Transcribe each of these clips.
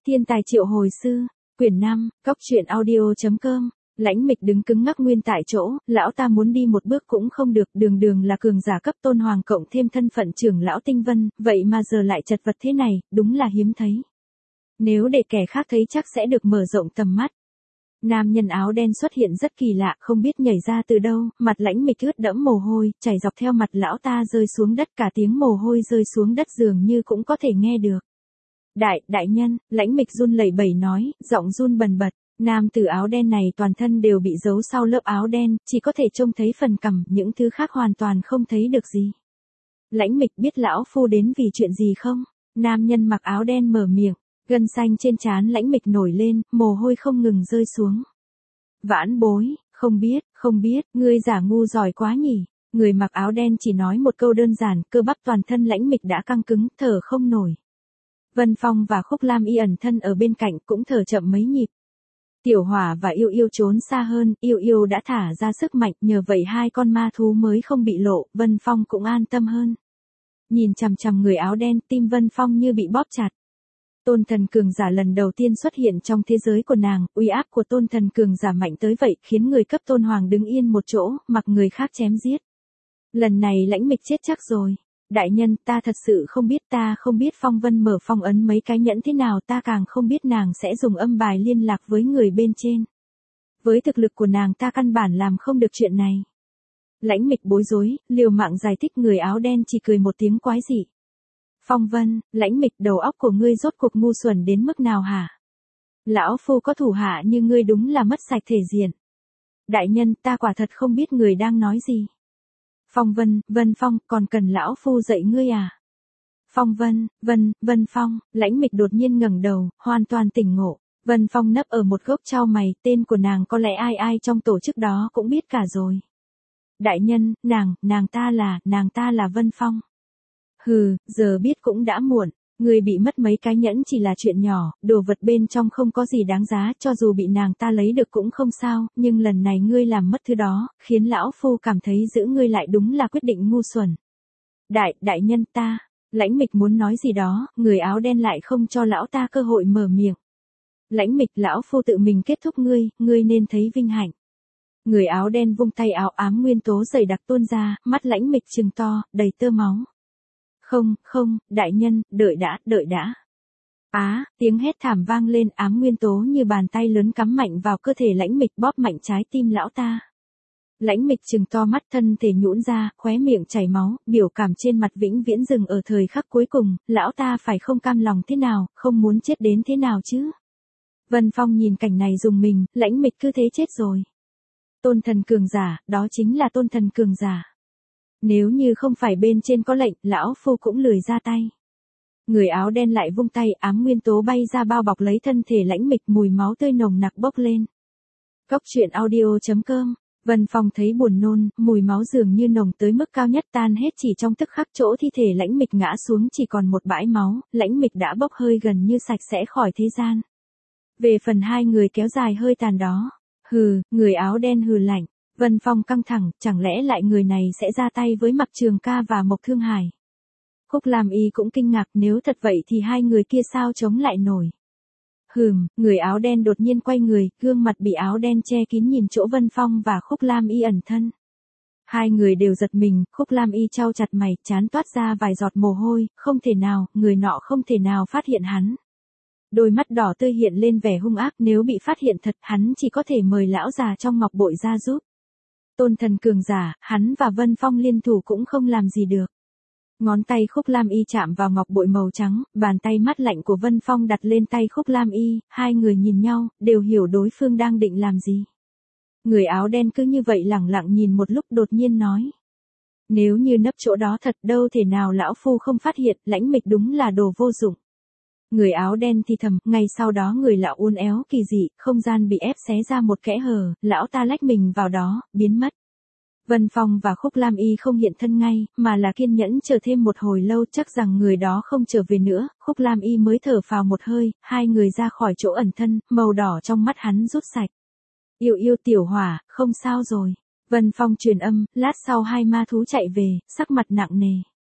Thiên tài triệu hồi sư, quyển 5, Cóc truyện audio.com. Lãnh Mịch đứng cứng ngắc nguyên tại chỗ, lão ta muốn đi một bước cũng không được, đường đường là cường giả cấp tôn hoàng cộng thêm thân phận trưởng lão tinh vân, vậy mà giờ lại chật vật thế này, đúng là hiếm thấy. Nếu để kẻ khác thấy chắc sẽ được mở rộng tầm mắt. Nam nhân áo đen xuất hiện rất kỳ lạ, không biết nhảy ra từ đâu, mặt Lãnh Mịch ướt đẫm mồ hôi, chảy dọc theo mặt lão ta rơi xuống đất, cả tiếng mồ hôi rơi xuống đất dường như cũng có thể nghe được. Đại nhân, Lãnh Mịch run lẩy bẩy nói, giọng run bần bật. Nam tử áo đen này toàn thân đều bị giấu sau lớp áo đen, chỉ có thể trông thấy phần cằm, những thứ khác hoàn toàn không thấy được gì. Lãnh Mịch biết lão phu đến vì chuyện gì không? Nam nhân mặc áo đen mở miệng, gân xanh trên trán Lãnh Mịch nổi lên, mồ hôi không ngừng rơi xuống. Vãn bối, không biết, ngươi giả ngu giỏi quá nhỉ. Người mặc áo đen chỉ nói một câu đơn giản, cơ bắp toàn thân Lãnh Mịch đã căng cứng, thở không nổi. Vân Phong và Khúc Lam Y ẩn thân ở bên cạnh cũng thở chậm mấy nhịp. Tiểu Hỏa và Yêu Yêu trốn xa hơn, Yêu Yêu đã thả ra sức mạnh, nhờ vậy hai con ma thú mới không bị lộ, Vân Phong cũng an tâm hơn. Nhìn chằm chằm người áo đen, tim Vân Phong như bị bóp chặt. Tôn thần cường giả lần đầu tiên xuất hiện trong thế giới của nàng, uy áp của tôn thần cường giả mạnh tới vậy khiến người cấp tôn hoàng đứng yên một chỗ, mặc người khác chém giết. Lần này Lãnh Mịch chết chắc rồi. Đại nhân, ta thật sự không biết Phong Vân mở phong ấn mấy cái nhẫn thế nào, ta càng không biết nàng sẽ dùng âm bài liên lạc với người bên trên. Với thực lực của nàng ta căn bản làm không được chuyện này. Lãnh Mịch bối rối, liều mạng giải thích, người áo đen chỉ cười một tiếng quái dị. Phong Vân, Lãnh Mịch, đầu óc của ngươi rốt cuộc ngu xuẩn đến mức nào hả? Lão phu có thủ hạ như ngươi đúng là mất sạch thể diện. Đại nhân, ta quả thật không biết người đang nói gì. Phong Vân, Vân Phong, còn cần lão phu dạy ngươi à? Phong Vân, Vân Phong, Lãnh Mịch đột nhiên ngẩng đầu, hoàn toàn tỉnh ngộ. Vân Phong nấp ở một gốc chau mày, tên của nàng có lẽ ai trong tổ chức đó cũng biết cả rồi. Đại nhân, nàng ta là Vân Phong. Hừ, giờ biết cũng đã muộn. Người bị mất mấy cái nhẫn chỉ là chuyện nhỏ, đồ vật bên trong không có gì đáng giá, cho dù bị nàng ta lấy được cũng không sao, nhưng lần này ngươi làm mất thứ đó, khiến lão phu cảm thấy giữ ngươi lại đúng là quyết định ngu xuẩn. Đại nhân ta, Lãnh Mịch muốn nói gì đó, người áo đen lại không cho lão ta cơ hội mở miệng. Lãnh Mịch, lão phu tự mình kết thúc ngươi nên thấy vinh hạnh. Người áo đen vung tay, áo ám nguyên tố dày đặc tuôn ra, mắt Lãnh Mịch trừng to, đầy tơ máu. Không, đại nhân, đợi đã. Tiếng hét thảm vang lên, ám nguyên tố như bàn tay lớn cắm mạnh vào cơ thể Lãnh Mịch, bóp mạnh trái tim lão ta. Lãnh Mịch trừng to mắt, thân thể nhũn ra, khóe miệng chảy máu, biểu cảm trên mặt vĩnh viễn dừng ở thời khắc cuối cùng, lão ta phải không cam lòng thế nào, không muốn chết đến thế nào chứ. Vân Phong nhìn cảnh này rùng mình, Lãnh Mịch cứ thế chết rồi. Tôn thần cường giả, đó chính là tôn thần cường giả. Nếu như không phải bên trên có lệnh, lão phu cũng lười ra tay. Người áo đen lại vung tay, ám nguyên tố bay ra bao bọc lấy thân thể Lãnh Mịch, mùi máu tươi nồng nặc bốc lên. Cóc truyện audio.com. Vân Phong thấy buồn nôn, mùi máu dường như nồng tới mức cao nhất, tan hết chỉ trong tức khắc, chỗ thi thể Lãnh Mịch ngã xuống chỉ còn một bãi máu, Lãnh Mịch đã bốc hơi gần như sạch sẽ khỏi thế gian. Về phần hai người kéo dài hơi tàn đó, người áo đen hừ lạnh. Vân Phong căng thẳng, chẳng lẽ lại người này sẽ ra tay với Mặc Trường Ca và Mộc Thương Hải? Khúc Lam Y cũng kinh ngạc, nếu thật vậy thì hai người kia sao chống lại nổi? Người áo đen đột nhiên quay người, gương mặt bị áo đen che kín nhìn chỗ Vân Phong và Khúc Lam Y ẩn thân. Hai người đều giật mình, Khúc Lam Y chau chặt mày, trán toát ra vài giọt mồ hôi, không thể nào, người nọ không thể nào phát hiện hắn. Đôi mắt đỏ tươi hiện lên vẻ hung ác, nếu bị phát hiện thật, hắn chỉ có thể mời lão già trong ngọc bội ra giúp. Tôn thần cường giả, hắn và Vân Phong liên thủ cũng không làm gì được. Ngón tay Khúc Lam Y chạm vào ngọc bội màu trắng, bàn tay mát lạnh của Vân Phong đặt lên tay Khúc Lam Y, hai người nhìn nhau, đều hiểu đối phương đang định làm gì. Người áo đen cứ như vậy lẳng lặng nhìn một lúc, đột nhiên nói. Nếu như nấp chỗ đó thật, đâu thể nào lão phu không phát hiện, Lãnh Mịch đúng là đồ vô dụng. Người áo đen thì thầm, ngay sau đó người lão uốn éo kỳ dị, không gian bị ép xé ra một kẽ hở, lão ta lách mình vào đó, biến mất. Vân Phong và Khúc Lam Y không hiện thân ngay, mà là kiên nhẫn chờ thêm một hồi lâu, chắc rằng người đó không trở về nữa, Khúc Lam Y mới thở phào một hơi, hai người ra khỏi chỗ ẩn thân, màu đỏ trong mắt hắn rút sạch. Yêu Tiểu Hỏa, không sao rồi. Vân Phong truyền âm, lát sau hai ma thú chạy về, sắc mặt nặng nề.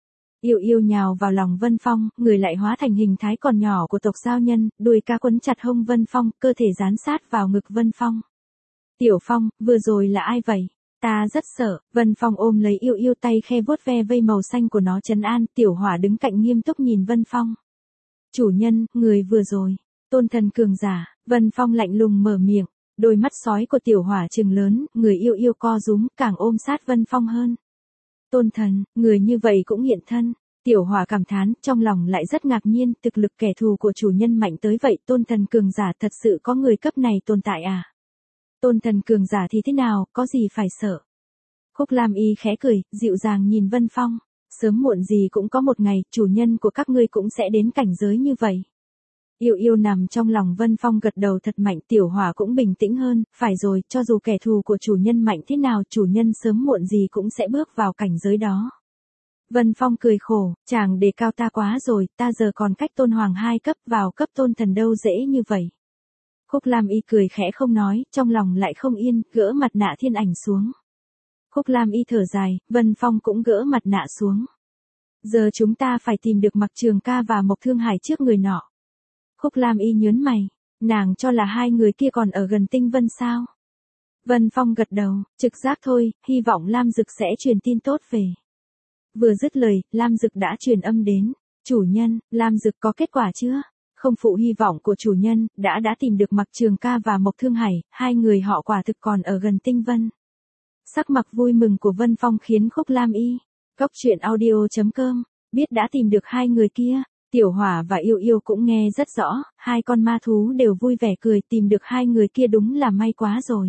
Yêu yêu nhào vào lòng Vân Phong, người lại hóa thành hình thái còn nhỏ của tộc giao nhân, đuôi cá quấn chặt hông Vân Phong, cơ thể dán sát vào ngực Vân Phong. Tiểu Phong, vừa rồi là ai vậy? Ta rất sợ. Vân Phong ôm lấy yêu yêu, tay khe vuốt ve vây màu xanh của nó trấn an. Tiểu Hỏa đứng cạnh nghiêm túc nhìn Vân Phong. Chủ nhân, người vừa rồi. Tôn thần cường giả. Vân Phong lạnh lùng mở miệng. Đôi mắt sói của Tiểu Hỏa trừng lớn, người yêu yêu co rúm, càng ôm sát Vân Phong hơn. Tôn thần, người như vậy cũng hiện thân. Tiểu Hỏa cảm thán, trong lòng lại rất ngạc nhiên, thực lực kẻ thù của chủ nhân mạnh tới vậy, tôn thần cường giả thật sự có người cấp này tồn tại à? Tôn thần cường giả thì thế nào, có gì phải sợ? Khúc Lam Y khẽ cười, dịu dàng nhìn Vân Phong. Sớm muộn gì cũng có một ngày, chủ nhân của các ngươi cũng sẽ đến cảnh giới như vậy. Yêu yêu nằm trong lòng Vân Phong gật đầu thật mạnh. Tiểu Hỏa cũng bình tĩnh hơn, phải rồi, cho dù kẻ thù của chủ nhân mạnh thế nào, chủ nhân sớm muộn gì cũng sẽ bước vào cảnh giới đó. Vân Phong cười khổ, chàng đề cao ta quá rồi, ta giờ còn cách tôn hoàng 2 cấp, vào cấp tôn thần đâu dễ như vậy. Khúc Lam Y cười khẽ không nói, trong lòng lại không yên, gỡ mặt nạ thiên ảnh xuống. Khúc Lam Y thở dài, Vân Phong cũng gỡ mặt nạ xuống. Giờ chúng ta phải tìm được Mặc Trường Ca và Mộc Thương Hải trước người nọ. Khúc Lam Y nhớn mày, nàng cho là hai người kia còn ở gần Tinh Vân sao? Vân Phong gật đầu, trực giác thôi, hy vọng Lam Dực sẽ truyền tin tốt về. Vừa dứt lời, Lam Dực đã truyền âm đến. Chủ nhân, Lam Dực có kết quả chưa? Không phụ hy vọng của chủ nhân, đã tìm được Mặc Trường Ca và Mộc Thương Hải, hai người họ quả thực còn ở gần Tinh Vân. Sắc mặt vui mừng của Vân Phong khiến Khúc Lam Y. Cốc truyện audio.com, biết đã tìm được hai người kia. Tiểu Hỏa và Yêu Yêu cũng nghe rất rõ, hai con ma thú đều vui vẻ cười, tìm được hai người kia đúng là may quá rồi.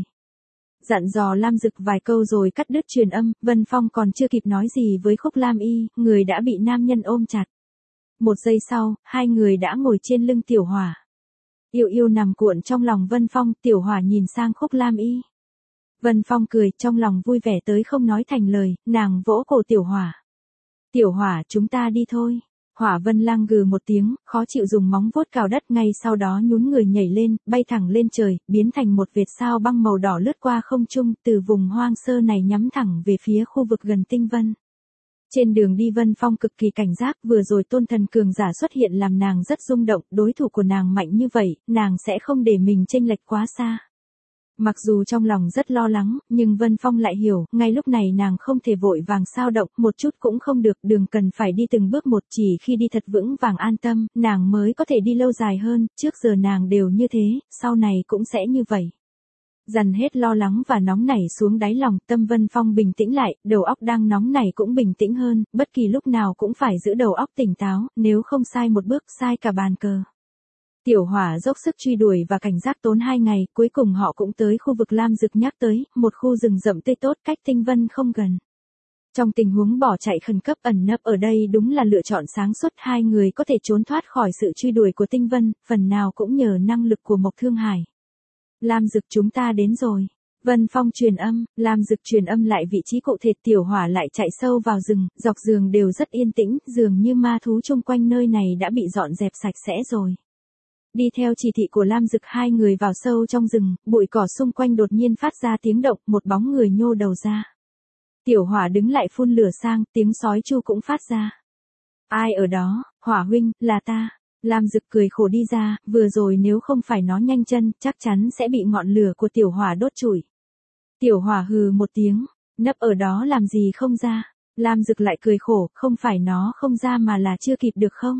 Dặn dò Lam Dực vài câu rồi cắt đứt truyền âm, Vân Phong còn chưa kịp nói gì với Khúc Lam Y, người đã bị nam nhân ôm chặt. Một giây sau, hai người đã ngồi trên lưng Tiểu Hỏa. Yêu Yêu nằm cuộn trong lòng Vân Phong, Tiểu Hỏa nhìn sang Khúc Lam Y. Vân Phong cười, trong lòng vui vẻ tới không nói thành lời, nàng vỗ cổ Tiểu Hỏa. Tiểu Hỏa, chúng ta đi thôi. Hỏa Vân Lang gừ một tiếng, khó chịu dùng móng vuốt cào đất, ngay sau đó nhún người nhảy lên, bay thẳng lên trời, biến thành một vệt sao băng màu đỏ lướt qua không trung, từ vùng hoang sơ này nhắm thẳng về phía khu vực gần Tinh Vân. Trên đường đi Vân Phong cực kỳ cảnh giác, vừa rồi tôn thần cường giả xuất hiện làm nàng rất rung động, đối thủ của nàng mạnh như vậy, nàng sẽ không để mình chênh lệch quá xa. Mặc dù trong lòng rất lo lắng, nhưng Vân Phong lại hiểu, ngay lúc này nàng không thể vội vàng xao động, một chút cũng không được, đường cần phải đi từng bước một, chỉ khi đi thật vững vàng an tâm, nàng mới có thể đi lâu dài hơn, trước giờ nàng đều như thế, sau này cũng sẽ như vậy. Dằn hết lo lắng và nóng nảy xuống đáy lòng, tâm Vân Phong bình tĩnh lại, đầu óc đang nóng nảy cũng bình tĩnh hơn, bất kỳ lúc nào cũng phải giữ đầu óc tỉnh táo, nếu không sai một bước, sai cả bàn cờ. Tiểu Hỏa dốc sức truy đuổi và cảnh giác tốn 2 ngày, cuối cùng họ cũng tới khu vực Lam Dực nhắc tới, một khu rừng rậm tươi tốt cách Tinh Vân không gần. Trong tình huống bỏ chạy khẩn cấp, ẩn nấp ở đây đúng là lựa chọn sáng suốt, hai người có thể trốn thoát khỏi sự truy đuổi của Tinh Vân, phần nào cũng nhờ năng lực của Mộc Thương Hải. Lam Dực, chúng ta đến rồi. Vân Phong truyền âm, Lam Dực truyền âm lại vị trí cụ thể. Tiểu Hỏa lại chạy sâu vào rừng, dọc đường đều rất yên tĩnh, dường như ma thú chung quanh nơi này đã bị dọn dẹp sạch sẽ rồi. Đi theo chỉ thị của Lam Dực, hai người vào sâu trong rừng, bụi cỏ xung quanh đột nhiên phát ra tiếng động, một bóng người nhô đầu ra. Tiểu Hỏa đứng lại phun lửa sang, tiếng sói chu cũng phát ra. Ai ở đó? Hỏa huynh, là ta. Lam Dực cười khổ đi ra, vừa rồi nếu không phải nó nhanh chân, chắc chắn sẽ bị ngọn lửa của Tiểu Hỏa đốt trụi. Tiểu Hỏa hừ một tiếng, nấp ở đó làm gì không ra. Lam Dực lại cười khổ, không phải nó không ra mà là chưa kịp được không?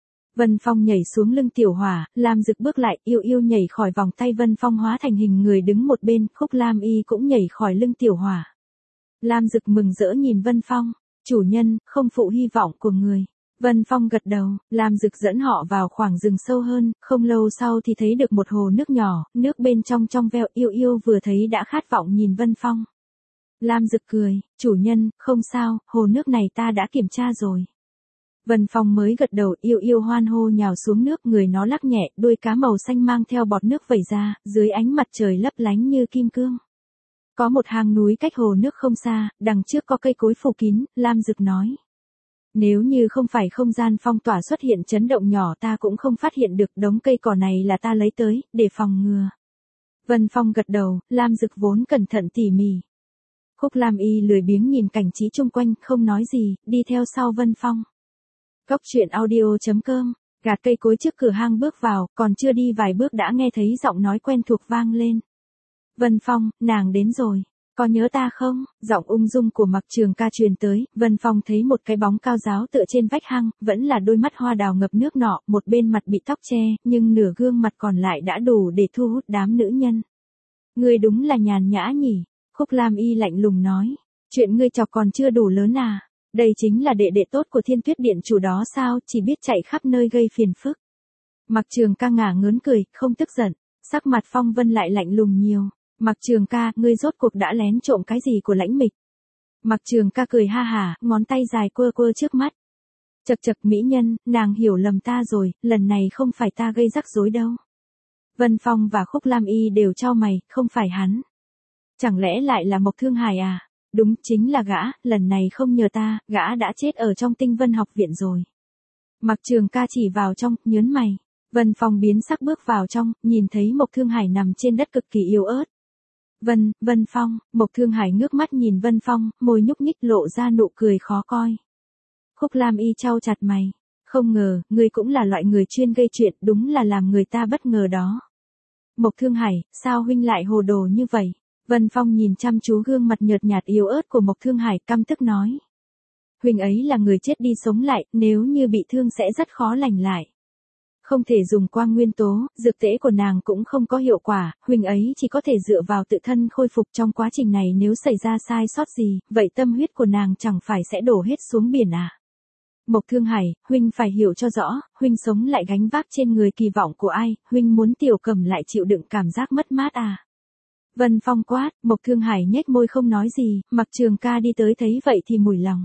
Vân Phong nhảy xuống lưng Tiểu Hỏa, Lam Dực bước lại, Yêu Yêu nhảy khỏi vòng tay Vân Phong hóa thành hình người đứng một bên, Khúc Lam Y cũng nhảy khỏi lưng Tiểu Hỏa. Lam Dực mừng rỡ nhìn Vân Phong, chủ nhân, không phụ hy vọng của người. Vân Phong gật đầu, Lam Dực dẫn họ vào khoảng rừng sâu hơn, không lâu sau thì thấy được một hồ nước nhỏ, nước bên trong trong veo. Yêu Yêu vừa thấy đã khát vọng nhìn Vân Phong. Lam Dực cười, chủ nhân, không sao, hồ nước này ta đã kiểm tra rồi. Vân Phong mới gật đầu, Yêu Yêu hoan hô nhào xuống nước, người nó lắc nhẹ, đuôi cá màu xanh mang theo bọt nước vẩy ra, dưới ánh mặt trời lấp lánh như kim cương. Có một hang núi cách hồ nước không xa, đằng trước có cây cối phủ kín, Lam Dực nói. Nếu như không phải không gian phong tỏa xuất hiện chấn động nhỏ ta cũng không phát hiện được, đống cây cỏ này là ta lấy tới, để phòng ngừa. Vân Phong gật đầu, Lam Dực vốn cẩn thận tỉ mỉ. Khúc Lam Y lười biếng nhìn cảnh trí chung quanh, không nói gì, đi theo sau Vân Phong. Cốc truyện audio.com, gạt cây cối trước cửa hang bước vào, còn chưa đi vài bước đã nghe thấy giọng nói quen thuộc vang lên. Vân Phong, nàng đến rồi. Có nhớ ta không? Giọng ung dung của Mặc Trường Ca truyền tới, Vân Phong thấy một cái bóng cao ráo tựa trên vách hang, vẫn là đôi mắt hoa đào ngập nước nọ, một bên mặt bị tóc che, nhưng nửa gương mặt còn lại đã đủ để thu hút đám nữ nhân. Ngươi đúng là nhàn nhã nhỉ? Khúc Lam Y lạnh lùng nói. Chuyện ngươi chọc còn chưa đủ lớn à? Đây chính là đệ đệ tốt của Thiên Tuyết Điện chủ đó sao, chỉ biết chạy khắp nơi gây phiền phức. Mặc Trường Ca ngả ngớn cười, không tức giận, sắc mặt Phong Vân lại lạnh lùng nhiều. Mặc Trường Ca, ngươi rốt cuộc đã lén trộm cái gì của Lãnh Mịch? Mặc Trường Ca cười ha hả, ngón tay dài quơ quơ trước mắt. Chậc chậc mỹ nhân, nàng hiểu lầm ta rồi, lần này không phải ta gây rắc rối đâu. Vân Phong và Khúc Lam Y đều chau mày, không phải hắn. Chẳng lẽ lại là Mộc Thương Hải à? Đúng, chính là gã, lần này không nhờ ta, gã đã chết ở trong Tinh Vân học viện rồi. Mặc Trường Ca chỉ vào trong, nhớn mày. Vân Phong biến sắc bước vào trong, nhìn thấy Mộc Thương Hải nằm trên đất cực kỳ yếu ớt. Vân Phong, Mộc Thương Hải ngước mắt nhìn Vân Phong, môi nhúc nhích lộ ra nụ cười khó coi. Khúc Lam Y chau chặt mày. Không ngờ, ngươi cũng là loại người chuyên gây chuyện, đúng là làm người ta bất ngờ đó. Mộc Thương Hải, sao huynh lại hồ đồ như vậy? Vân Phong nhìn chăm chú gương mặt nhợt nhạt yếu ớt của Mộc Thương Hải, căm tức nói. Huynh ấy là người chết đi sống lại, nếu như bị thương sẽ rất khó lành lại. Không thể dùng quang nguyên tố, dược tễ của nàng cũng không có hiệu quả, huynh ấy chỉ có thể dựa vào tự thân khôi phục trong quá trình này, nếu xảy ra sai sót gì, vậy tâm huyết của nàng chẳng phải sẽ đổ hết xuống biển à? Mộc Thương Hải, huynh phải hiểu cho rõ, huynh sống lại gánh vác trên người kỳ vọng của ai, huynh muốn Tiểu Cẩm lại chịu đựng cảm giác mất mát à? Vân Phong quát, Mộc Thương Hải nhếch môi không nói gì, Mặc Trường Ca đi tới thấy vậy thì mủi lòng.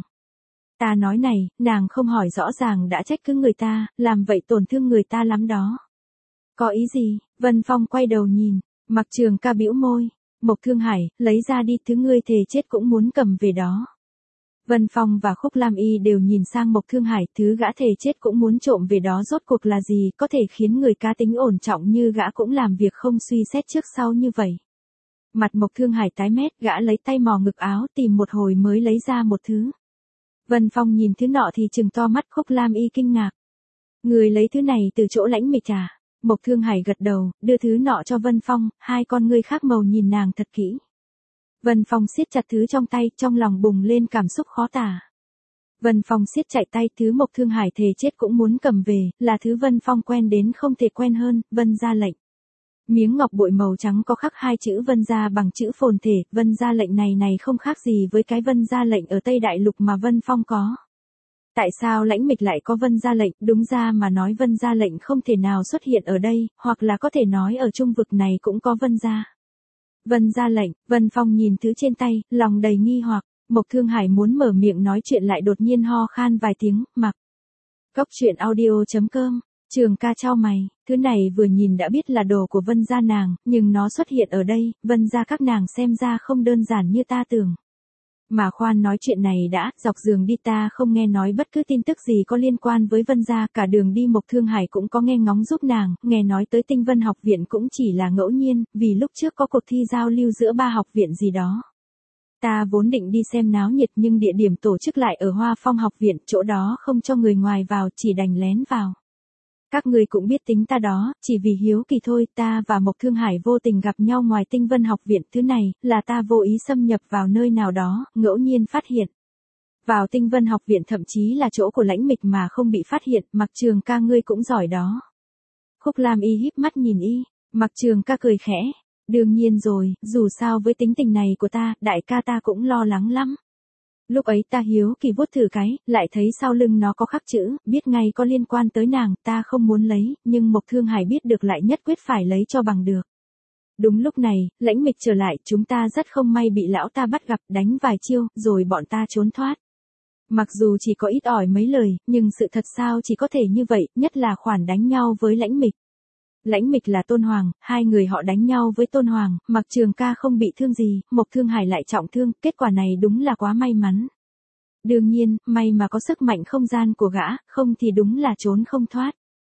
Ta nói này, nàng không hỏi rõ ràng đã trách cứ người ta, làm vậy tổn thương người ta lắm đó. Có ý gì? Vân Phong quay đầu nhìn, Mặc Trường Ca bĩu môi. Mộc Thương Hải, lấy ra đi, thứ ngươi thề chết cũng muốn cầm về đó. Vân Phong và Khúc Lam Y đều nhìn sang Mộc Thương Hải, thứ gã thề chết cũng muốn trộm về đó rốt cuộc là gì, có thể khiến người cá tính ổn trọng như gã cũng làm việc không suy xét trước sau như vậy. Mặt Mộc Thương Hải tái mét, gã lấy tay mò ngực áo tìm một hồi mới lấy ra một thứ. Vân Phong nhìn thứ nọ thì trừng to mắt. Khúc Lam Y kinh ngạc. Người lấy thứ này từ chỗ Lãnh Mịch à? Mộc Thương Hải gật đầu, đưa thứ nọ cho Vân Phong, hai con ngươi khác màu nhìn nàng thật kỹ. Vân Phong siết chặt thứ trong tay, trong lòng bùng lên cảm xúc khó tả. Vân Phong siết chặt tay, thứ Mộc Thương Hải thề chết cũng muốn cầm về, là thứ Vân Phong quen đến không thể quen hơn, Vân Gia Lệnh. Miếng ngọc bội màu trắng có khắc hai chữ Vân Gia bằng chữ phồn thể, Vân Gia Lệnh này không khác gì với cái Vân Gia Lệnh ở Tây Đại Lục mà Vân Phong có. Tại sao Lãnh Mịch lại có Vân Gia Lệnh? Đúng ra mà nói Vân Gia Lệnh không thể nào xuất hiện ở đây, hoặc là có thể nói ở trung vực này cũng có Vân Gia. Vân Gia Lệnh, Vân Phong nhìn thứ trên tay, lòng đầy nghi hoặc. Mộc Thương Hải muốn mở miệng nói chuyện lại đột nhiên ho khan vài tiếng, mặc. Cốc truyện audio.com, Trường Ca chau mày, thứ này vừa nhìn đã biết là đồ của Vân Gia nàng, nhưng nó xuất hiện ở đây, Vân Gia các nàng xem ra không đơn giản như ta tưởng. Mà khoan nói chuyện này đã, dọc đường đi ta không nghe nói bất cứ tin tức gì có liên quan với Vân Gia, cả đường đi Mộc Thương Hải cũng có nghe ngóng giúp nàng, nghe nói tới Tinh Vân học viện cũng chỉ là ngẫu nhiên, vì lúc trước có cuộc thi giao lưu giữa ba học viện gì đó. Ta vốn định đi xem náo nhiệt nhưng địa điểm tổ chức lại ở Hoa Phong học viện, chỗ đó không cho người ngoài vào, chỉ đành lén vào. Các ngươi cũng biết tính ta đó, chỉ vì hiếu kỳ thôi, ta và Mộc Thương Hải vô tình gặp nhau ngoài Tinh Vân học viện, thứ này, là ta vô ý xâm nhập vào nơi nào đó, ngẫu nhiên phát hiện. Vào Tinh Vân học viện thậm chí là chỗ của Lãnh Mịch mà không bị phát hiện, Mặc Trường Ca ngươi cũng giỏi đó. Khúc Lam Y híp mắt nhìn y, Mặc Trường Ca cười khẽ. Đương nhiên rồi, dù sao với tính tình này của ta, đại ca ta cũng lo lắng lắm. Lúc ấy ta hiếu kỳ vuốt thử cái, lại thấy sau lưng nó có khắc chữ, biết ngay có liên quan tới nàng, ta không muốn lấy, nhưng Mộc Thương Hải biết được lại nhất quyết phải lấy cho bằng được. Đúng lúc này, Lãnh Mịch trở lại, chúng ta rất không may bị lão ta bắt gặp, đánh vài chiêu, rồi bọn ta trốn thoát. Mặc dù chỉ có ít ỏi mấy lời, nhưng sự thật sao chỉ có thể như vậy, nhất là khoản đánh nhau với Lãnh Mịch. Lãnh Mịch là Tôn Hoàng, hai người họ đánh nhau với Tôn Hoàng, Mặc Trường Ca không bị thương gì, Mộc Thương Hải lại trọng thương, kết quả này đúng là quá may mắn. Đương nhiên, may mà có sức mạnh không gian của gã, không thì đúng là trốn không thoát.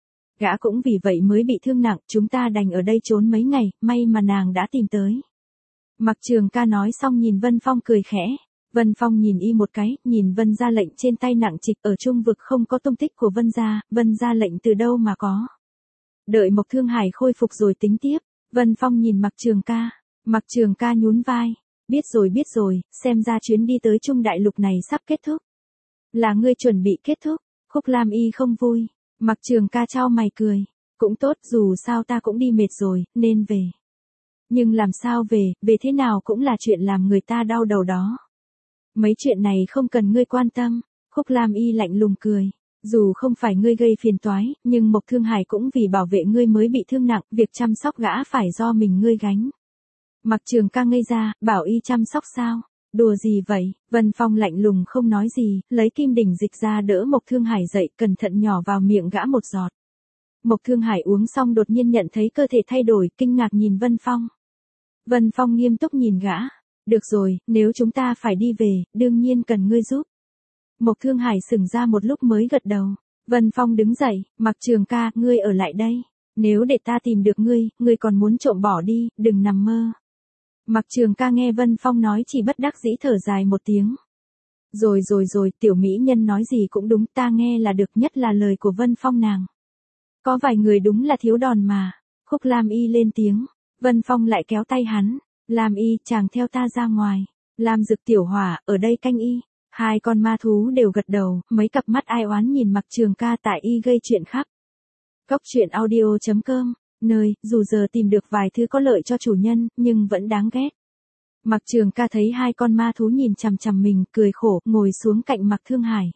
Gã cũng vì vậy mới bị thương nặng, chúng ta đành ở đây trốn mấy ngày, may mà nàng đã tìm tới. Mặc Trường Ca nói xong nhìn Vân Phong cười khẽ. Vân Phong nhìn y một cái, nhìn Vân Gia lệnh trên tay nặng trịch ở trung vực không có tung tích của Vân Gia lệnh từ đâu mà có. Đợi Mộc Thương Hải khôi phục rồi tính tiếp. Vân Phong nhìn Mạc Trường ca. Mạc Trường ca nhún vai. Biết rồi, xem ra chuyến đi tới Trung Đại Lục này sắp kết thúc. Là ngươi chuẩn bị kết thúc. Khúc Lam Y không vui. Mạc Trường ca chau mày cười. Cũng tốt, dù sao ta cũng đi mệt rồi, nên về. Nhưng làm sao về thế nào cũng là chuyện làm người ta đau đầu đó. Mấy chuyện này không cần ngươi quan tâm. Khúc Lam Y lạnh lùng cười. Dù không phải ngươi gây phiền toái, nhưng Mộc Thương Hải cũng vì bảo vệ ngươi mới bị thương nặng, việc chăm sóc gã phải do mình ngươi gánh. Mạc Trường ca ngây ra, bảo y chăm sóc sao? Đùa gì vậy? Vân Phong lạnh lùng không nói gì, lấy kim đỉnh dịch ra đỡ Mộc Thương Hải dậy, cẩn thận nhỏ vào miệng gã một giọt. Mộc Thương Hải uống xong đột nhiên nhận thấy cơ thể thay đổi, kinh ngạc nhìn Vân Phong. Vân Phong nghiêm túc nhìn gã. Được rồi, nếu chúng ta phải đi về, đương nhiên cần ngươi giúp. Mộc Thương Hải sững ra một lúc mới gật đầu. Vân Phong đứng dậy, Mạc Trường ca, ngươi ở lại đây. Nếu để ta tìm được ngươi còn muốn trộm bỏ đi, đừng nằm mơ. Mạc Trường ca nghe Vân Phong nói chỉ bất đắc dĩ thở dài một tiếng. Rồi, tiểu mỹ nhân nói gì cũng đúng, ta nghe là được, nhất là lời của Vân Phong nàng. Có vài người đúng là thiếu đòn mà. Khúc Lam Y lên tiếng. Vân Phong lại kéo tay hắn. Lam Y, chàng theo ta ra ngoài. Lam Dực tiểu hỏa, ở đây canh y. Hai con ma thú đều gật đầu, mấy cặp mắt ai oán nhìn Mạc Trường ca tại y gây chuyện khắp. Cốc truyện audio.com, nơi, dù giờ tìm được vài thứ có lợi cho chủ nhân, nhưng vẫn đáng ghét. Mạc Trường ca thấy hai con ma thú nhìn chằm chằm mình, cười khổ, ngồi xuống cạnh Mạc Thương Hải.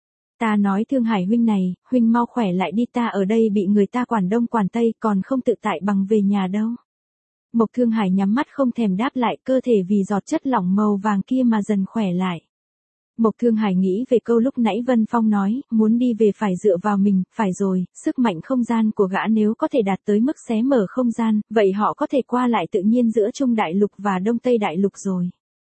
Ta nói Thương Hải huynh này, huynh mau khỏe lại đi, ta ở đây bị người ta quản đông quản tây, còn không tự tại bằng về nhà đâu. Mộc Thương Hải nhắm mắt không thèm đáp lại, cơ thể vì giọt chất lỏng màu vàng kia mà dần khỏe lại. Mộc Thương Hải nghĩ về câu lúc nãy Vân Phong nói, muốn đi về phải dựa vào mình, phải rồi, sức mạnh không gian của gã nếu có thể đạt tới mức xé mở không gian, vậy họ có thể qua lại tự nhiên giữa Trung Đại Lục và Đông Tây Đại Lục rồi.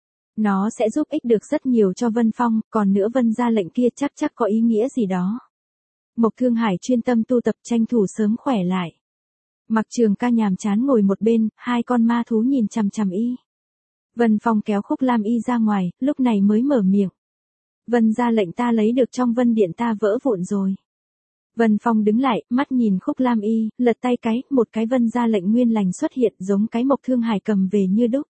Nó sẽ giúp ích được rất nhiều cho Vân Phong, còn nữa Vân Gia lệnh kia chắc có ý nghĩa gì đó. Mộc Thương Hải chuyên tâm tu tập tranh thủ sớm khỏe lại. Mạc Trường ca nhàm chán ngồi một bên, hai con ma thú nhìn chằm chằm y. Vân Phong kéo Khúc Lam Y ra ngoài, lúc này mới mở miệng. Vân Gia lệnh ta lấy được trong Vân Điện ta vỡ vụn rồi. Vân Phong đứng lại, mắt nhìn Khúc Lam Y, lật tay một cái Vân Gia lệnh nguyên lành xuất hiện giống cái Mộc Thương Hải cầm về như đúc.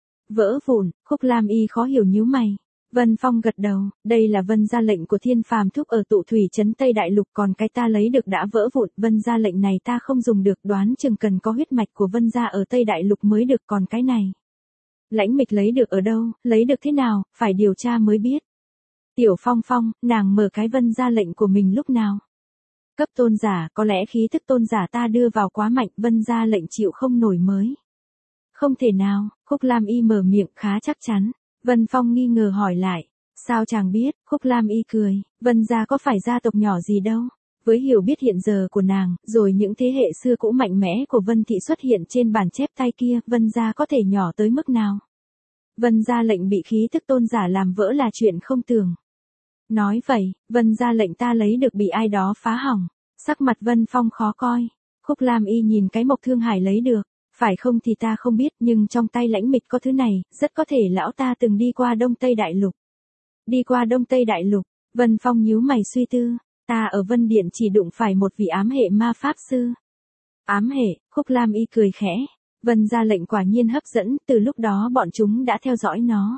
Vỡ vụn, Khúc Lam Y khó hiểu nhíu mày. Vân Phong gật đầu, đây là Vân Gia lệnh của Thiên Phàm Thúc ở tụ thủy trấn Tây Đại Lục, còn cái ta lấy được đã vỡ vụn, Vân Gia lệnh này ta không dùng được, đoán chừng cần có huyết mạch của Vân Gia ở Tây Đại Lục mới được, còn cái này. Lãnh Mịch lấy được ở đâu, lấy được thế nào, phải điều tra mới biết. Tiểu Phong Phong, nàng mở cái Vân Gia lệnh của mình lúc nào? Cấp tôn giả, có lẽ khí thức tôn giả ta đưa vào quá mạnh, Vân Gia lệnh chịu không nổi mới. Không thể nào, Khúc Lam Y mở miệng khá chắc chắn. Vân Phong nghi ngờ hỏi lại. Sao chàng biết? Khúc Lam Y cười. Vân Gia có phải gia tộc nhỏ gì đâu. Với hiểu biết hiện giờ của nàng, rồi những thế hệ xưa cũ mạnh mẽ của Vân Thị xuất hiện trên bản chép tay kia, Vân Gia có thể nhỏ tới mức nào? Vân Gia lệnh bị khí thức tôn giả làm vỡ là chuyện không tưởng. Nói vậy, Vân Gia lệnh ta lấy được bị ai đó phá hỏng. Sắc mặt Vân Phong khó coi. Khúc Lam Y nhìn cái Mộc Thương Hải lấy được. Phải không thì ta không biết, nhưng trong tay Lãnh Mịch có thứ này, rất có thể lão ta từng đi qua Đông Tây Đại Lục. Đi qua Đông Tây Đại Lục, Vân Phong nhíu mày suy tư, ta ở Vân Điện chỉ đụng phải một vị ám hệ ma pháp sư. Ám hệ, Khúc Lam Y cười khẽ, Vân Gia lệnh quả nhiên hấp dẫn, từ lúc đó bọn chúng đã theo dõi nó.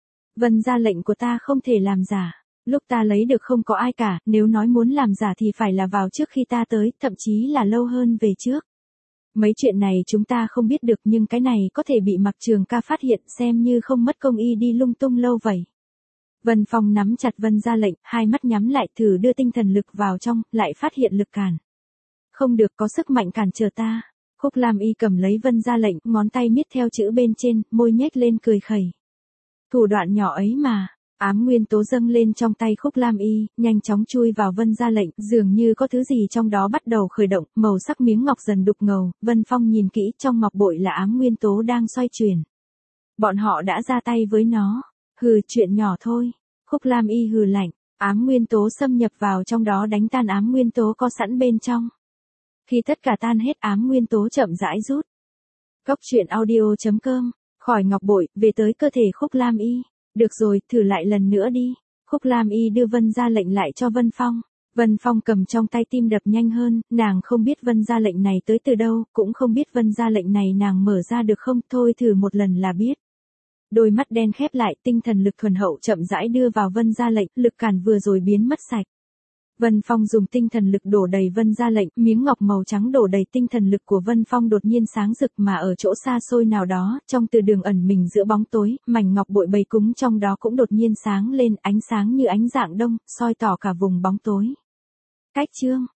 Vân Gia lệnh của ta không thể làm giả, lúc ta lấy được không có ai cả, nếu nói muốn làm giả thì phải là vào trước khi ta tới, thậm chí là lâu hơn về trước. Mấy chuyện này chúng ta không biết được, nhưng cái này có thể bị Mạc Trường ca phát hiện, xem như không mất công y đi lung tung lâu vậy. Vân Phong nắm chặt Vân Gia lệnh, hai mắt nhắm lại thử đưa tinh thần lực vào trong, lại phát hiện lực cản. Không được, có sức mạnh cản trở ta. Khúc Lam Y cầm lấy Vân Gia lệnh, ngón tay miết theo chữ bên trên, môi nhếch lên cười khẩy. Thủ đoạn nhỏ ấy mà. Ám nguyên tố dâng lên trong tay Khúc Lam Y, nhanh chóng chui vào Vân Gia lệnh, dường như có thứ gì trong đó bắt đầu khởi động, màu sắc miếng ngọc dần đục ngầu, Vân Phong nhìn kỹ, trong ngọc bội là ám nguyên tố đang xoay chuyển. Bọn họ đã ra tay với nó. Hừ, chuyện nhỏ thôi. Khúc Lam Y hừ lạnh, ám nguyên tố xâm nhập vào trong đó đánh tan ám nguyên tố có sẵn bên trong. Khi tất cả tan hết, ám nguyên tố chậm rãi rút. Cốc truyện audio.com, khỏi ngọc bội, về tới cơ thể Khúc Lam Y. Được rồi, thử lại lần nữa đi. Khúc Lam Y đưa Vân ra lệnh lại cho Vân Phong. Vân Phong cầm trong tay tim đập nhanh hơn, nàng không biết Vân ra lệnh này tới từ đâu, cũng không biết Vân ra lệnh này nàng mở ra được không, thôi thử một lần là biết. Đôi mắt đen khép lại, tinh thần lực thuần hậu chậm rãi đưa vào Vân ra lệnh, lực cản vừa rồi biến mất sạch. Vân Phong dùng tinh thần lực đổ đầy Vân ra lệnh, miếng ngọc màu trắng đổ đầy tinh thần lực của Vân Phong đột nhiên sáng rực mà ở chỗ xa xôi nào đó, trong từ đường ẩn mình giữa bóng tối, mảnh ngọc bội bày cúng trong đó cũng đột nhiên sáng lên, ánh sáng như ánh rạng đông, soi tỏ cả vùng bóng tối. Cách chương